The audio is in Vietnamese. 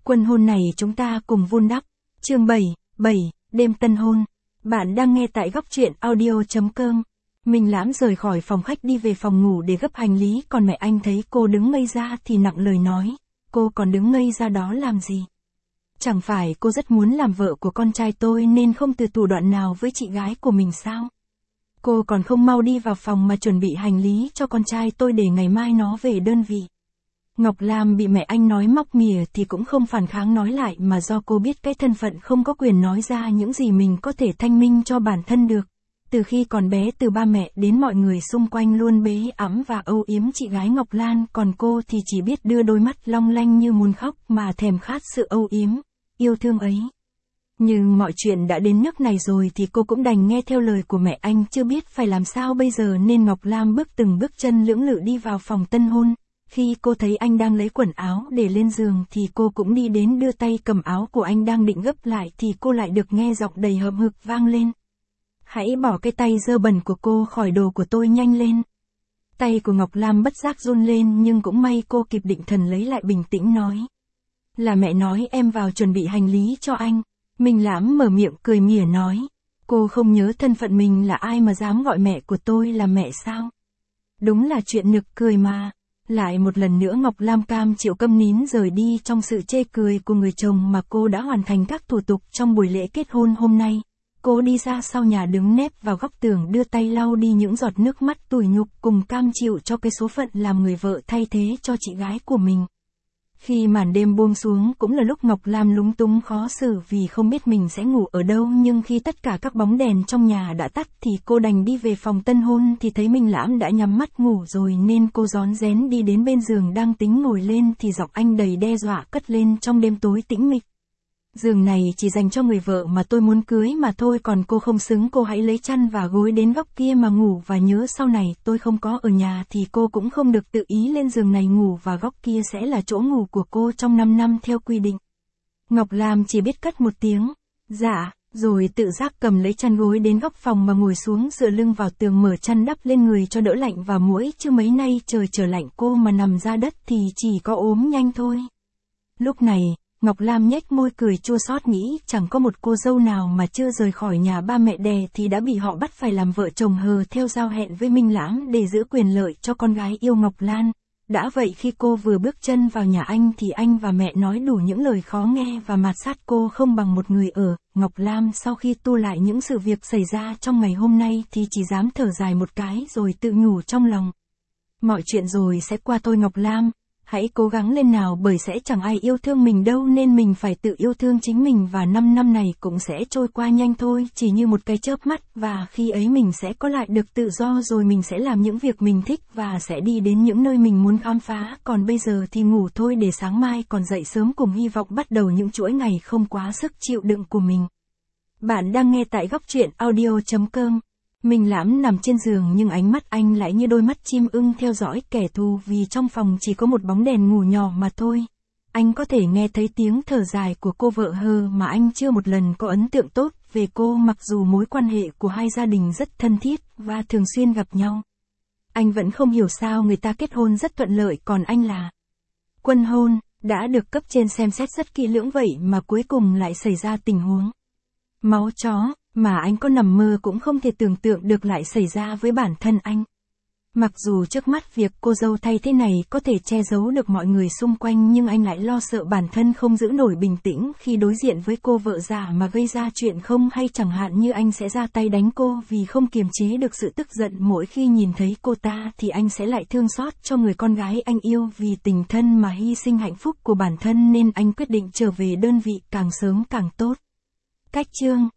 Quân hôn này chúng ta cùng vun đắp. Chương 7, đêm tân hôn. Bạn đang nghe tại góc truyện audio.com. Minh Lãm rời khỏi phòng khách đi về phòng ngủ để gấp hành lý, còn mẹ anh thấy cô đứng ngây ra thì nặng lời nói, cô còn đứng ngây ra đó làm gì? Chẳng phải cô rất muốn làm vợ của con trai tôi nên không từ thủ đoạn nào với chị gái của mình sao? Cô còn không mau đi vào phòng mà chuẩn bị hành lý cho con trai tôi để ngày mai nó về đơn vị. Ngọc Lam bị mẹ anh nói móc mỉa thì cũng không phản kháng nói lại, mà do cô biết cái thân phận không có quyền nói ra những gì mình có thể thanh minh cho bản thân được. Từ khi còn bé, từ ba mẹ đến mọi người xung quanh luôn bế ẵm và âu yếm chị gái Ngọc Lan, còn cô thì chỉ biết đưa đôi mắt long lanh như muốn khóc mà thèm khát sự âu yếm, yêu thương ấy. Nhưng mọi chuyện đã đến nước này rồi thì cô cũng đành nghe theo lời của mẹ anh, chưa biết phải làm sao bây giờ nên Ngọc Lam bước từng bước chân lưỡng lự đi vào phòng tân hôn. Khi cô thấy anh đang lấy quần áo để lên giường thì cô cũng đi đến đưa tay cầm áo của anh đang định gấp lại thì cô lại được nghe giọng đầy hậm hực vang lên. Hãy bỏ cái tay dơ bẩn của cô khỏi đồ của tôi nhanh lên. Tay của Ngọc Lam bất giác run lên, nhưng cũng may cô kịp định thần lấy lại bình tĩnh nói. Là mẹ nói em vào chuẩn bị hành lý cho anh. Minh Lãm mở miệng cười mỉa nói. Cô không nhớ thân phận mình là ai mà dám gọi mẹ của tôi là mẹ sao? Đúng là chuyện nực cười mà. Lại một lần nữa Ngọc Lam cam chịu câm nín rời đi trong sự chê cười của người chồng mà cô đã hoàn thành các thủ tục trong buổi lễ kết hôn hôm nay. Cô đi ra sau nhà đứng nép vào góc tường đưa tay lau đi những giọt nước mắt tủi nhục cùng cam chịu cho cái số phận làm người vợ thay thế cho chị gái của mình. Khi màn đêm buông xuống cũng là lúc Ngọc Lam lúng túng khó xử vì không biết mình sẽ ngủ ở đâu, nhưng khi tất cả các bóng đèn trong nhà đã tắt thì cô đành đi về phòng tân hôn thì thấy Minh Lãm đã nhắm mắt ngủ rồi nên cô rón rén đi đến bên giường đang tính ngồi lên thì giọng anh đầy đe dọa cất lên trong đêm tối tĩnh mịch. Giường này chỉ dành cho người vợ mà tôi muốn cưới mà thôi, còn cô không xứng, cô hãy lấy chăn và gối đến góc kia mà ngủ, và nhớ sau này tôi không có ở nhà thì cô cũng không được tự ý lên giường này ngủ, và góc kia sẽ là chỗ ngủ của cô trong 5 năm theo quy định. Ngọc Lam chỉ biết cất một tiếng, dạ, rồi tự giác cầm lấy chăn gối đến góc phòng mà ngồi xuống dựa lưng vào tường mở chăn đắp lên người cho đỡ lạnh và muỗi, chứ mấy nay trời trở lạnh cô mà nằm ra đất thì chỉ có ốm nhanh thôi. Lúc này, Ngọc Lam nhếch môi cười chua xót nghĩ chẳng có một cô dâu nào mà chưa rời khỏi nhà ba mẹ đẻ thì đã bị họ bắt phải làm vợ chồng hờ theo giao hẹn với Minh Lãm để giữ quyền lợi cho con gái yêu Ngọc Lan. Đã vậy khi cô vừa bước chân vào nhà anh thì anh và mẹ nói đủ những lời khó nghe và mạt sát cô không bằng một người ở. Ngọc Lam sau khi tu lại những sự việc xảy ra trong ngày hôm nay thì chỉ dám thở dài một cái rồi tự nhủ trong lòng. Mọi chuyện rồi sẽ qua thôi Ngọc Lam. Hãy cố gắng lên nào, bởi sẽ chẳng ai yêu thương mình đâu nên mình phải tự yêu thương chính mình, và 5 năm này cũng sẽ trôi qua nhanh thôi, chỉ như một cái chớp mắt, và khi ấy mình sẽ có lại được tự do rồi mình sẽ làm những việc mình thích và sẽ đi đến những nơi mình muốn khám phá, còn bây giờ thì ngủ thôi để sáng mai còn dậy sớm cùng hy vọng bắt đầu những chuỗi ngày không quá sức chịu đựng của mình. Bạn đang nghe tại góc truyện audio.com. Minh Lãm nằm trên giường nhưng ánh mắt anh lại như đôi mắt chim ưng theo dõi kẻ thù, vì trong phòng chỉ có một bóng đèn ngủ nhỏ mà thôi. Anh có thể nghe thấy tiếng thở dài của cô vợ hờ mà anh chưa một lần có ấn tượng tốt về cô, mặc dù mối quan hệ của hai gia đình rất thân thiết và thường xuyên gặp nhau. Anh vẫn không hiểu sao người ta kết hôn rất thuận lợi còn anh là quân hôn, đã được cấp trên xem xét rất kỹ lưỡng vậy mà cuối cùng lại xảy ra tình huống máu chó mà anh có nằm mơ cũng không thể tưởng tượng được lại xảy ra với bản thân anh. Mặc dù trước mắt việc cô dâu thay thế này có thể che giấu được mọi người xung quanh, nhưng anh lại lo sợ bản thân không giữ nổi bình tĩnh khi đối diện với cô vợ già mà gây ra chuyện không hay, chẳng hạn như anh sẽ ra tay đánh cô vì không kiềm chế được sự tức giận mỗi khi nhìn thấy cô ta, thì anh sẽ lại thương xót cho người con gái anh yêu vì tình thân mà hy sinh hạnh phúc của bản thân, nên anh quyết định trở về đơn vị càng sớm càng tốt. Cách chương